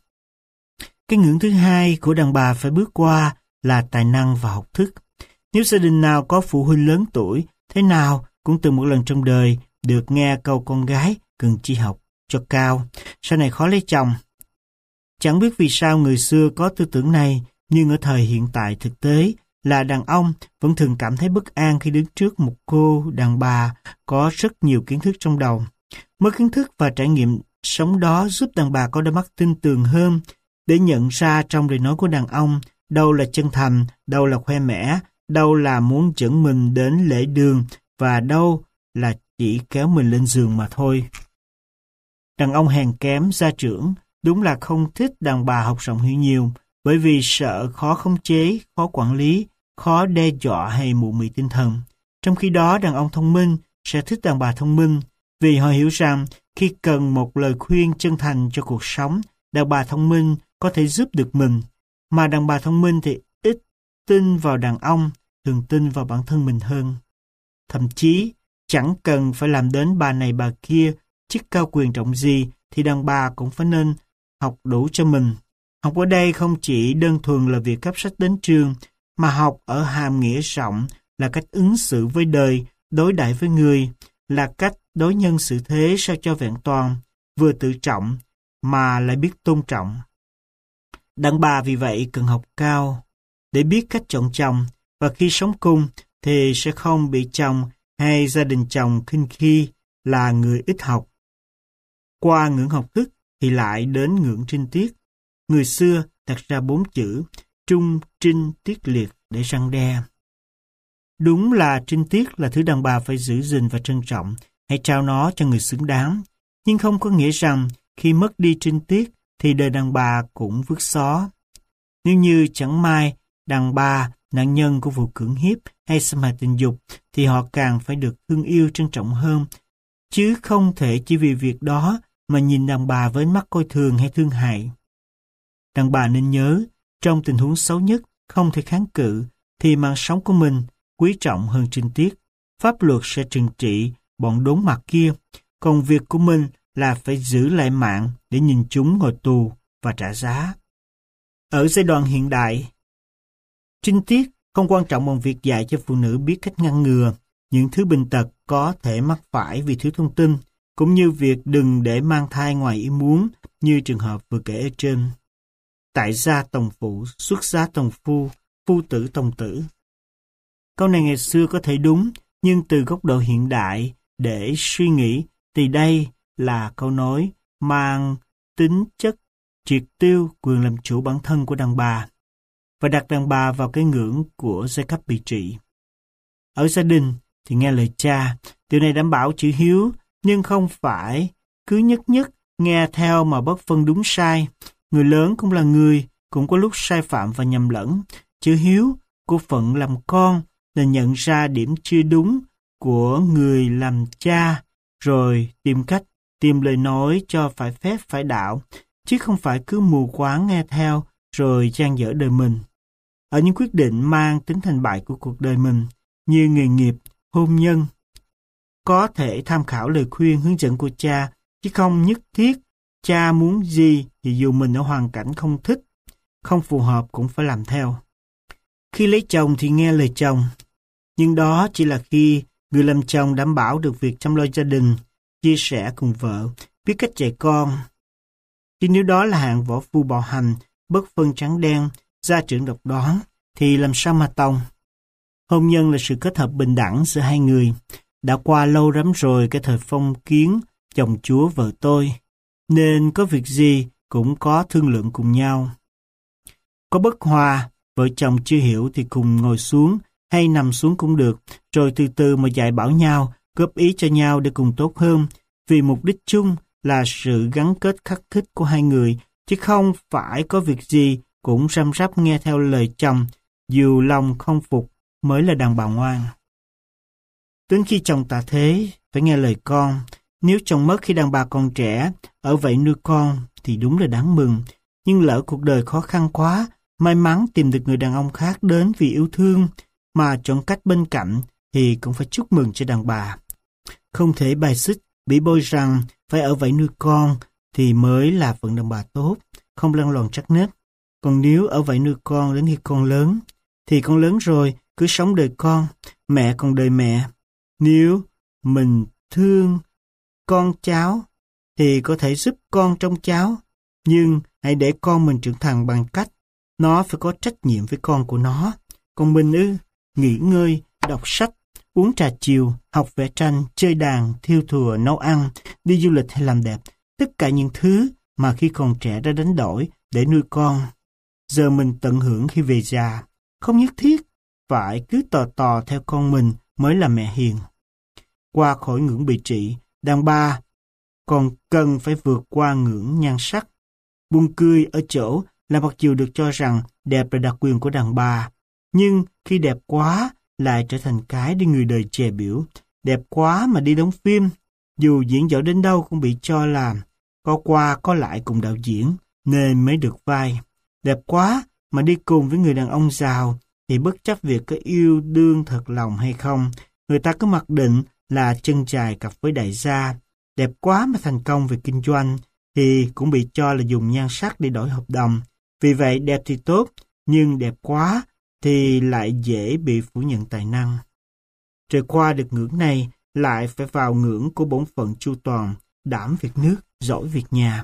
Speaker 1: Cái ngưỡng thứ hai của đàn bà phải bước qua là tài năng và học thức. Nếu gia đình nào có phụ huynh lớn tuổi, thế nào cũng từng một lần trong đời được nghe câu con gái cần chi học cho cao, sau này khó lấy chồng. Chẳng biết vì sao người xưa có tư tưởng này, nhưng ở thời hiện tại thực tế là đàn ông vẫn thường cảm thấy bất an khi đứng trước một cô đàn bà có rất nhiều kiến thức trong đầu. Mới kiến thức và trải nghiệm sống đó giúp đàn bà có đôi mắt tin tưởng hơn để nhận ra trong lời nói của đàn ông đâu là chân thành, đâu là khoe mẽ, đâu là muốn dẫn mình đến lễ đường và đâu là chỉ kéo mình lên giường mà thôi. Đàn ông hèn kém gia trưởng đúng là không thích đàn bà học rộng hiểu nhiều, bởi vì sợ khó khống chế, khó quản lý, khó đe dọa hay mụ mị tinh thần. Trong khi đó đàn ông thông minh sẽ thích đàn bà thông minh, vì họ hiểu rằng khi cần một lời khuyên chân thành cho cuộc sống, đàn bà thông minh có thể giúp được mình, mà đàn bà thông minh thì ít tin vào đàn ông, thường tin vào bản thân mình hơn. Thậm chí, chẳng cần phải làm đến bà này bà kia, chức cao quyền trọng gì, thì đàn bà cũng phải nên học đủ cho mình. Học ở đây không chỉ đơn thuần là việc cấp sách đến trường, mà học ở hàm nghĩa rộng là cách ứng xử với đời, đối đãi với người, là cách đối nhân xử thế sao cho vẹn toàn, vừa tự trọng mà lại biết tôn trọng. Đàn bà vì vậy cần học cao để biết cách chọn chồng, và khi sống cùng thì sẽ không bị chồng hay gia đình chồng khinh khi là người ít học. Qua ngưỡng học thức thì lại đến ngưỡng trinh tiết. Người xưa đặt ra bốn chữ trung, trinh, tiết, liệt để răn đe. Đúng là trinh tiết là thứ đàn bà phải giữ gìn và trân trọng, hãy trao nó cho người xứng đáng. Nhưng không có nghĩa rằng khi mất đi trinh tiết thì đời đàn bà cũng vứt xó. Nếu như chẳng may đàn bà nạn nhân của vụ cưỡng hiếp hay xâm hại tình dục thì họ càng phải được thương yêu trân trọng hơn, chứ không thể chỉ vì việc đó mà nhìn đàn bà với mắt coi thường hay thương hại. Đàn bà nên nhớ, trong tình huống xấu nhất không thể kháng cự thì mạng sống của mình quý trọng hơn trinh tiết. Pháp luật sẽ trừng trị bọn đốn mặt kia, còn việc của mình là phải giữ lại mạng để nhìn chúng ngồi tù và trả giá. Ở giai đoạn hiện đại, trinh tiết không quan trọng bằng việc dạy cho phụ nữ biết cách ngăn ngừa những thứ bệnh tật có thể mắc phải vì thiếu thông tin, cũng như việc đừng để mang thai ngoài ý muốn như trường hợp vừa kể ở trên. Tại gia tòng phụ, xuất gia tòng phu, phu tử tòng tử. Câu này ngày xưa có thể đúng, nhưng từ góc độ hiện đại để suy nghĩ thì đây là câu nói mang tính chất triệt tiêu quyền làm chủ bản thân của đàn bà và đặt đàn bà vào cái ngưỡng của giai cấp bị trị. Ở gia đình thì nghe lời cha, điều này đảm bảo chữ hiếu, nhưng không phải cứ nhất nhất nghe theo mà bất phân đúng sai. Người lớn cũng là người, cũng có lúc sai phạm và nhầm lẫn. Chữ hiếu của phận làm con là nhận ra điểm chưa đúng của người làm cha, rồi tìm cách, tìm lời nói cho phải phép phải đạo, chứ không phải cứ mù quáng nghe theo rồi dang dở đời mình. Ở những quyết định mang tính thành bại của cuộc đời mình, như nghề nghiệp, hôn nhân, có thể tham khảo lời khuyên hướng dẫn của cha, chứ không nhất thiết cha muốn gì thì dù mình ở hoàn cảnh không thích, không phù hợp cũng phải làm theo. Khi lấy chồng thì nghe lời chồng, nhưng đó chỉ là khi người làm chồng đảm bảo được việc chăm lo gia đình, chia sẻ cùng vợ, biết cách dạy con. Chứ nếu đó là hạng võ phu bạo hành, bất phân trắng đen, gia trưởng độc đoán, thì làm sao mà tông? Hôn nhân là sự kết hợp bình đẳng giữa hai người. Đã qua lâu lắm rồi cái thời phong kiến, chồng chúa vợ tôi, nên có việc gì cũng có thương lượng cùng nhau. Có bất hòa, vợ chồng chưa hiểu thì cùng ngồi xuống hay nằm xuống cũng được, rồi từ từ mà dạy bảo nhau, góp ý cho nhau để cùng tốt hơn, vì mục đích chung là sự gắn kết khắc khích của hai người, chứ không phải có việc gì cũng răm rắp nghe theo lời chồng, dù lòng không phục mới là đàn bà ngoan. Đến khi chồng tạ thế, phải nghe lời con. Nếu chồng mất khi đàn bà còn trẻ, ở vậy nuôi con thì đúng là đáng mừng. Nhưng lỡ cuộc đời khó khăn quá, may mắn tìm được người đàn ông khác đến vì yêu thương, mà chọn cách bên cạnh thì cũng phải chúc mừng cho đàn bà. Không thể bài xích, bị bôi rằng phải ở vậy nuôi con thì mới là phận đàn bà tốt, không lăn lòn trắc nết. Còn nếu ở vậy nuôi con đến khi con lớn, thì con lớn rồi, cứ sống đời con, mẹ còn đời mẹ. Nếu mình thương con cháu, thì có thể giúp con trong cháu, nhưng hãy để con mình trưởng thành bằng cách nó phải có trách nhiệm với con của nó. Còn mình ư, nghỉ ngơi, đọc sách, uống trà chiều, học vẽ tranh, chơi đàn, thiêu thùa, nấu ăn, đi du lịch hay làm đẹp, tất cả những thứ mà khi còn trẻ đã đánh đổi để nuôi con. Giờ mình tận hưởng khi về già, không nhất thiết phải cứ tò tò theo con mình mới là mẹ hiền. Qua khỏi ngưỡng bị trị, đàn bà còn cần phải vượt qua ngưỡng nhan sắc. Buồn cười ở chỗ là mặc dù được cho rằng đẹp là đặc quyền của đàn bà, nhưng khi đẹp quá lại trở thành cái để người đời chè biểu. Đẹp quá mà đi đóng phim, dù diễn giỏi đến đâu cũng bị cho là có qua có lại cùng đạo diễn nên mới được vai. Đẹp quá mà đi cùng với người đàn ông giàu thì bất chấp việc có yêu đương thật lòng hay không, người ta cứ mặc định là chân dài cặp với đại gia. Đẹp quá mà thành công về kinh doanh thì cũng bị cho là dùng nhan sắc để đổi hợp đồng. Vì vậy đẹp thì tốt, nhưng đẹp quá thì lại dễ bị phủ nhận tài năng. Trải qua được ngưỡng này lại phải vào ngưỡng của bổn phận chu toàn, đảm việc nước, giỏi việc nhà.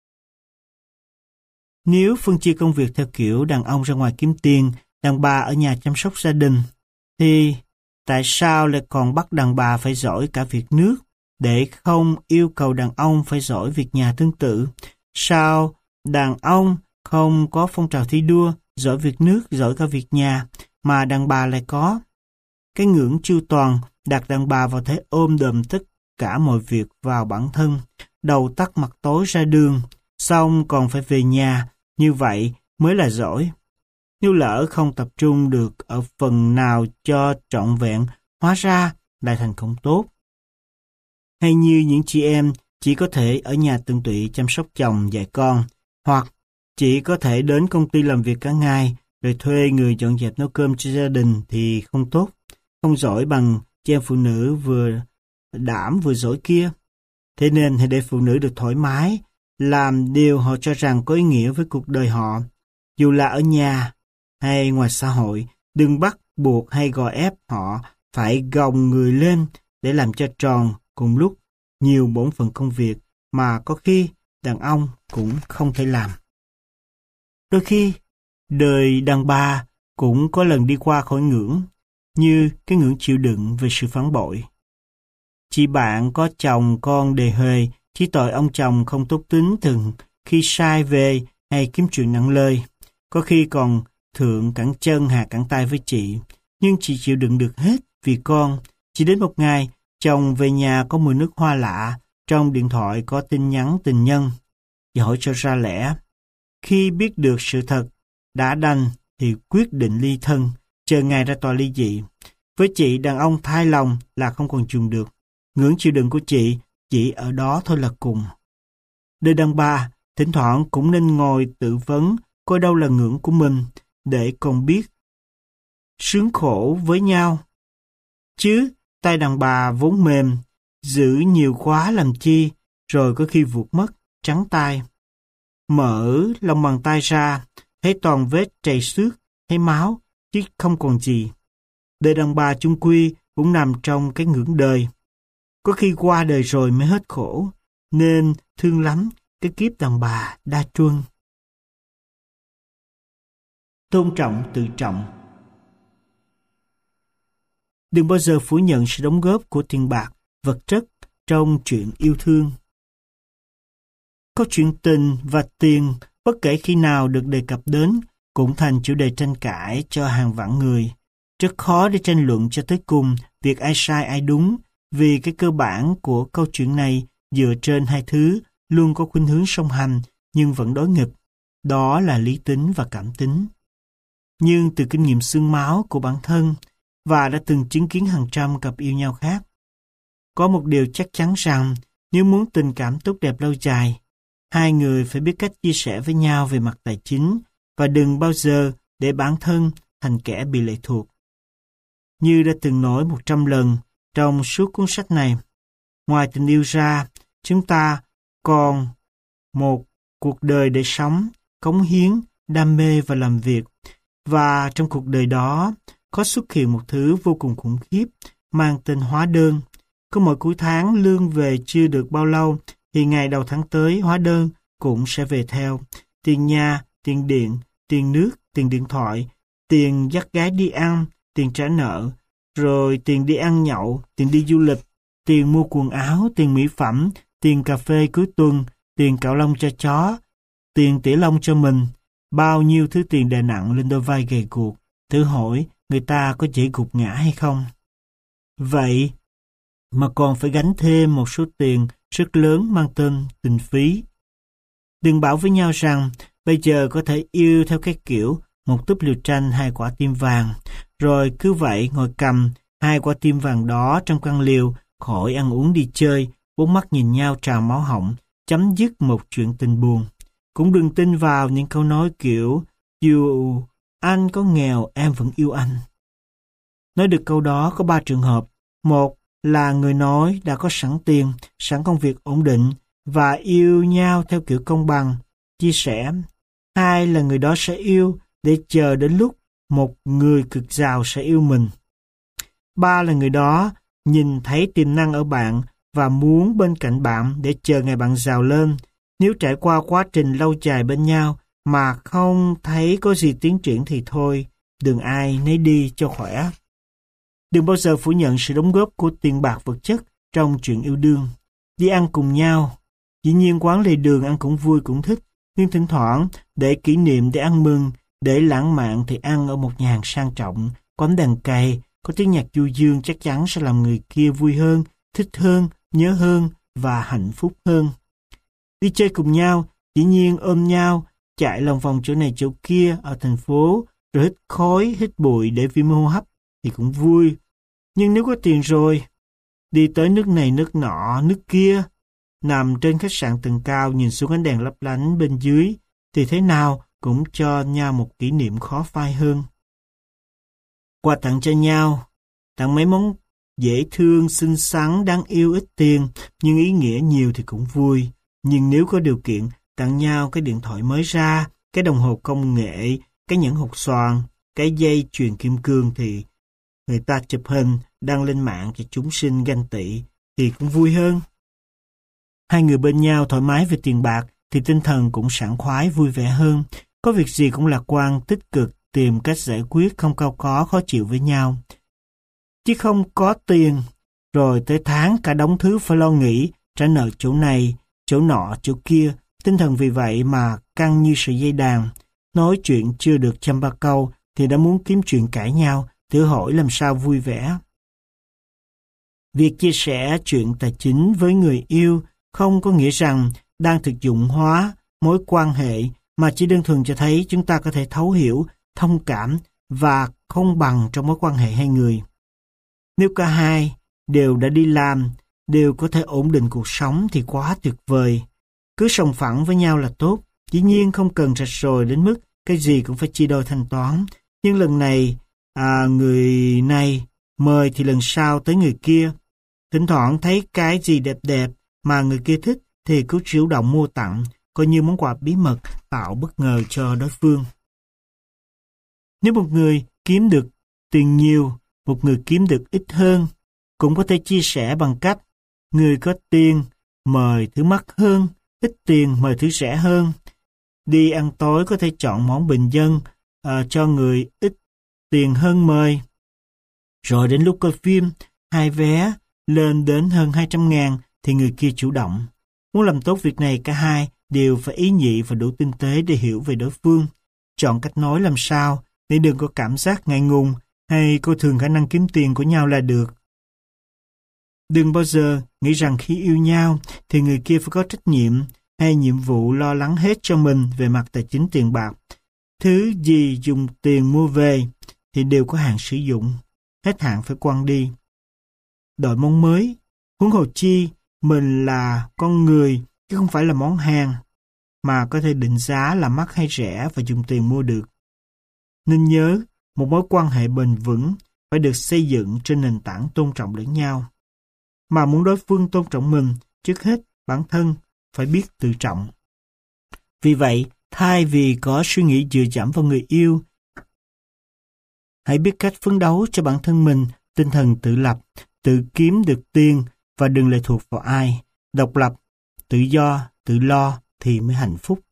Speaker 1: Nếu phân chia công việc theo kiểu đàn ông ra ngoài kiếm tiền, đàn bà ở nhà chăm sóc gia đình, thì tại sao lại còn bắt đàn bà phải giỏi cả việc nước, để không yêu cầu đàn ông phải giỏi việc nhà tương tự? Sao đàn ông không có phong trào thi đua, giỏi việc nước, giỏi cả việc nhà, mà đàn bà lại có? Cái ngưỡng chu toàn đặt đàn bà vào thế ôm đồm tất cả mọi việc vào bản thân, đầu tắt mặt tối ra đường, xong còn phải về nhà, như vậy mới là giỏi. Nếu lỡ không tập trung được ở phần nào cho trọn vẹn, hóa ra lại thành không tốt. Hay như những chị em chỉ có thể ở nhà tận tụy chăm sóc chồng dạy con, hoặc chỉ có thể đến công ty làm việc cả ngày, rồi thuê người dọn dẹp nấu cơm cho gia đình thì không tốt, không giỏi bằng chị em phụ nữ vừa đảm vừa giỏi kia. Thế nên hãy để phụ nữ được thoải mái, làm điều họ cho rằng có ý nghĩa với cuộc đời họ, dù là ở nhà hay ngoài xã hội. Đừng bắt buộc hay gò ép họ phải gồng người lên để làm cho tròn cùng lúc nhiều bổn phận công việc mà có khi đàn ông cũng không thể làm. Đôi khi, đời đàn bà cũng có lần đi qua khỏi ngưỡng, như cái ngưỡng chịu đựng về sự phản bội. Chị bạn có chồng con đề huề, chỉ tội ông chồng không tốt tính thường khi sai về hay kiếm chuyện nặng lời, có khi còn thượng cẳng chân hạ cẳng tay với chị, nhưng chị chịu đựng được hết vì con. Chỉ đến một ngày, chồng về nhà có mùi nước hoa lạ, trong điện thoại có tin nhắn tình nhân. Chị hỏi cho ra lẽ. Khi biết được sự thật đã đành thì quyết định ly thân, chờ ngày ra tòa ly dị. Với chị, đàn ông thay lòng là không còn chùn được. Ngưỡng chịu đựng của chị chỉ ở đó thôi là cùng. Đời đàn bà thỉnh thoảng cũng nên ngồi tự vấn coi đâu là ngưỡng của mình, để còn biết sướng khổ với nhau. Chứ tay đàn bà vốn mềm, giữ nhiều quá làm chi, rồi có khi vụt mất, trắng tay. Mở lòng bàn tay ra, thấy toàn vết trầy xước, thấy máu, chứ không còn gì. Đời đàn bà chung quy cũng nằm trong cái ngưỡng đời. Có khi qua đời rồi mới hết khổ, nên thương lắm cái kiếp đàn bà đa truân. Tôn trọng tự trọng. Đừng bao giờ phủ nhận sự đóng góp của tiền bạc, vật chất trong chuyện yêu thương. Câu chuyện tình và tiền bất kể khi nào được đề cập đến cũng thành chủ đề tranh cãi cho hàng vạn người. Rất khó để tranh luận cho tới cùng việc ai sai ai đúng, vì cái cơ bản của câu chuyện này dựa trên hai thứ luôn có khuynh hướng song hành nhưng vẫn đối nghịch. Đó là lý tính và cảm tính. Nhưng từ kinh nghiệm xương máu của bản thân và đã từng chứng kiến hàng trăm cặp yêu nhau khác, có một điều chắc chắn rằng nếu muốn tình cảm tốt đẹp lâu dài, hai người phải biết cách chia sẻ với nhau về mặt tài chính và đừng bao giờ để bản thân thành kẻ bị lệ thuộc. Như đã từng nói một trăm lần trong suốt cuốn sách này, ngoài tình yêu ra, chúng ta còn một cuộc đời để sống, cống hiến, đam mê và làm việc. Và trong cuộc đời đó có xuất hiện một thứ vô cùng khủng khiếp mang tên hóa đơn. Cứ mỗi cuối tháng lương về chưa được bao lâu thì ngày đầu tháng tới hóa đơn cũng sẽ về theo. Tiền nhà, tiền điện, tiền nước, tiền điện thoại, tiền dắt gái đi ăn, tiền trả nợ, rồi tiền đi ăn nhậu, tiền đi du lịch, tiền mua quần áo, tiền mỹ phẩm, tiền cà phê cuối tuần, tiền cạo lông cho chó, tiền tỉa lông cho mình. Bao nhiêu thứ tiền đè nặng lên đôi vai gầy guộc, thử hỏi người ta có dễ gục ngã hay không? Vậy mà còn phải gánh thêm một số tiền rất lớn mang tên tình phí. Đừng bảo với nhau rằng bây giờ có thể yêu theo cái kiểu một túp liều tranh hai quả tim vàng, rồi cứ vậy ngồi cầm hai quả tim vàng đó trong căn liều, khỏi ăn uống đi chơi, bốn mắt nhìn nhau trào máu họng, chấm dứt một chuyện tình buồn. Cũng đừng tin vào những câu nói kiểu dù anh có nghèo em vẫn yêu anh. Nói được câu đó có ba trường hợp. Một là người nói đã có sẵn tiền, sẵn công việc ổn định và yêu nhau theo kiểu công bằng, chia sẻ. Hai là người đó sẽ yêu để chờ đến lúc một người cực giàu sẽ yêu mình. Ba là người đó nhìn thấy tiềm năng ở bạn và muốn bên cạnh bạn để chờ ngày bạn giàu lên. Nếu trải qua quá trình lâu dài bên nhau mà không thấy có gì tiến triển thì thôi, đừng ai nấy đi cho khỏe. Đừng bao giờ phủ nhận sự đóng góp của tiền bạc vật chất trong chuyện yêu đương. Đi ăn cùng nhau. Dĩ nhiên quán lề đường ăn cũng vui cũng thích, nhưng thỉnh thoảng để kỷ niệm, để ăn mừng, để lãng mạn thì ăn ở một nhà hàng sang trọng, có ánh đèn cày, có tiếng nhạc du dương chắc chắn sẽ làm người kia vui hơn, thích hơn, nhớ hơn và hạnh phúc hơn. Đi chơi cùng nhau, dĩ nhiên ôm nhau, chạy lòng vòng chỗ này chỗ kia ở thành phố, rồi hít khói, hít bụi để viêm hô hấp thì cũng vui. Nhưng nếu có tiền rồi, đi tới nước này nước nọ, nước kia, nằm trên khách sạn tầng cao nhìn xuống ánh đèn lấp lánh bên dưới, thì thế nào cũng cho nhau một kỷ niệm khó phai hơn. Quà tặng cho nhau, tặng mấy món dễ thương, xinh xắn, đáng yêu, ít tiền, nhưng ý nghĩa nhiều thì cũng vui. Nhưng nếu có điều kiện, tặng nhau cái điện thoại mới ra, cái đồng hồ công nghệ, cái nhẫn hột xoàn, cái dây chuyền kim cương thì người ta chụp hình, đăng lên mạng cho chúng sinh ganh tị thì cũng vui hơn. Hai người bên nhau thoải mái về tiền bạc thì tinh thần cũng sảng khoái, vui vẻ hơn. Có việc gì cũng lạc quan, tích cực, tìm cách giải quyết, không cau có, khó chịu với nhau. Chứ không có tiền, rồi tới tháng cả đống thứ phải lo nghĩ, trả nợ chỗ này, chỗ nọ, chỗ kia. Tinh thần vì vậy mà căng như sợi dây đàn. Nói chuyện chưa được chăm ba câu thì đã muốn kiếm chuyện cãi nhau, thử hỏi làm sao vui vẻ. Việc chia sẻ chuyện tài chính với người yêu không có nghĩa rằng đang thực dụng hóa mối quan hệ, mà chỉ đơn thuần cho thấy chúng ta có thể thấu hiểu, thông cảm và công bằng trong mối quan hệ hai người. Nếu cả hai đều đã đi làm, đều có thể ổn định cuộc sống thì quá tuyệt vời. Cứ sòng phẳng với nhau là tốt, dĩ nhiên không cần rạch ròi đến mức cái gì cũng phải chia đôi thanh toán. Nhưng lần này, à, người này mời thì lần sau tới người kia. Thỉnh thoảng thấy cái gì đẹp đẹp mà người kia thích thì cứ chủ động mua tặng, coi như món quà bí mật tạo bất ngờ cho đối phương. Nếu một người kiếm được tiền nhiều, một người kiếm được ít hơn, cũng có thể chia sẻ bằng cách người có tiền mời thứ mắc hơn, ít tiền mời thứ rẻ hơn. Đi ăn tối có thể chọn món bình dân uh, cho người ít tiền hơn mời. Rồi đến lúc coi phim, hai vé lên đến hơn hai trăm ngàn thì người kia chủ động. Muốn làm tốt việc này, cả hai đều phải ý nhị và đủ tinh tế để hiểu về đối phương. Chọn cách nói làm sao để đừng có cảm giác ngại ngùng hay coi thường khả năng kiếm tiền của nhau là được. Đừng bao giờ nghĩ rằng khi yêu nhau thì người kia phải có trách nhiệm hay nhiệm vụ lo lắng hết cho mình về mặt tài chính tiền bạc. Thứ gì dùng tiền mua về thì đều có hạn sử dụng, hết hạn phải quăng đi. Đổi món mới, huống hồ chi mình là con người chứ không phải là món hàng mà có thể định giá là mắc hay rẻ và dùng tiền mua được. Nên nhớ, một mối quan hệ bền vững phải được xây dựng trên nền tảng tôn trọng lẫn nhau. Mà muốn đối phương tôn trọng mình, trước hết bản thân phải biết tự trọng. Vì vậy, thay vì có suy nghĩ dựa dẫm vào người yêu, hãy biết cách phấn đấu cho bản thân mình, tinh thần tự lập, tự kiếm được tiền và đừng lệ thuộc vào ai. Độc lập, tự do, tự lo thì mới hạnh phúc.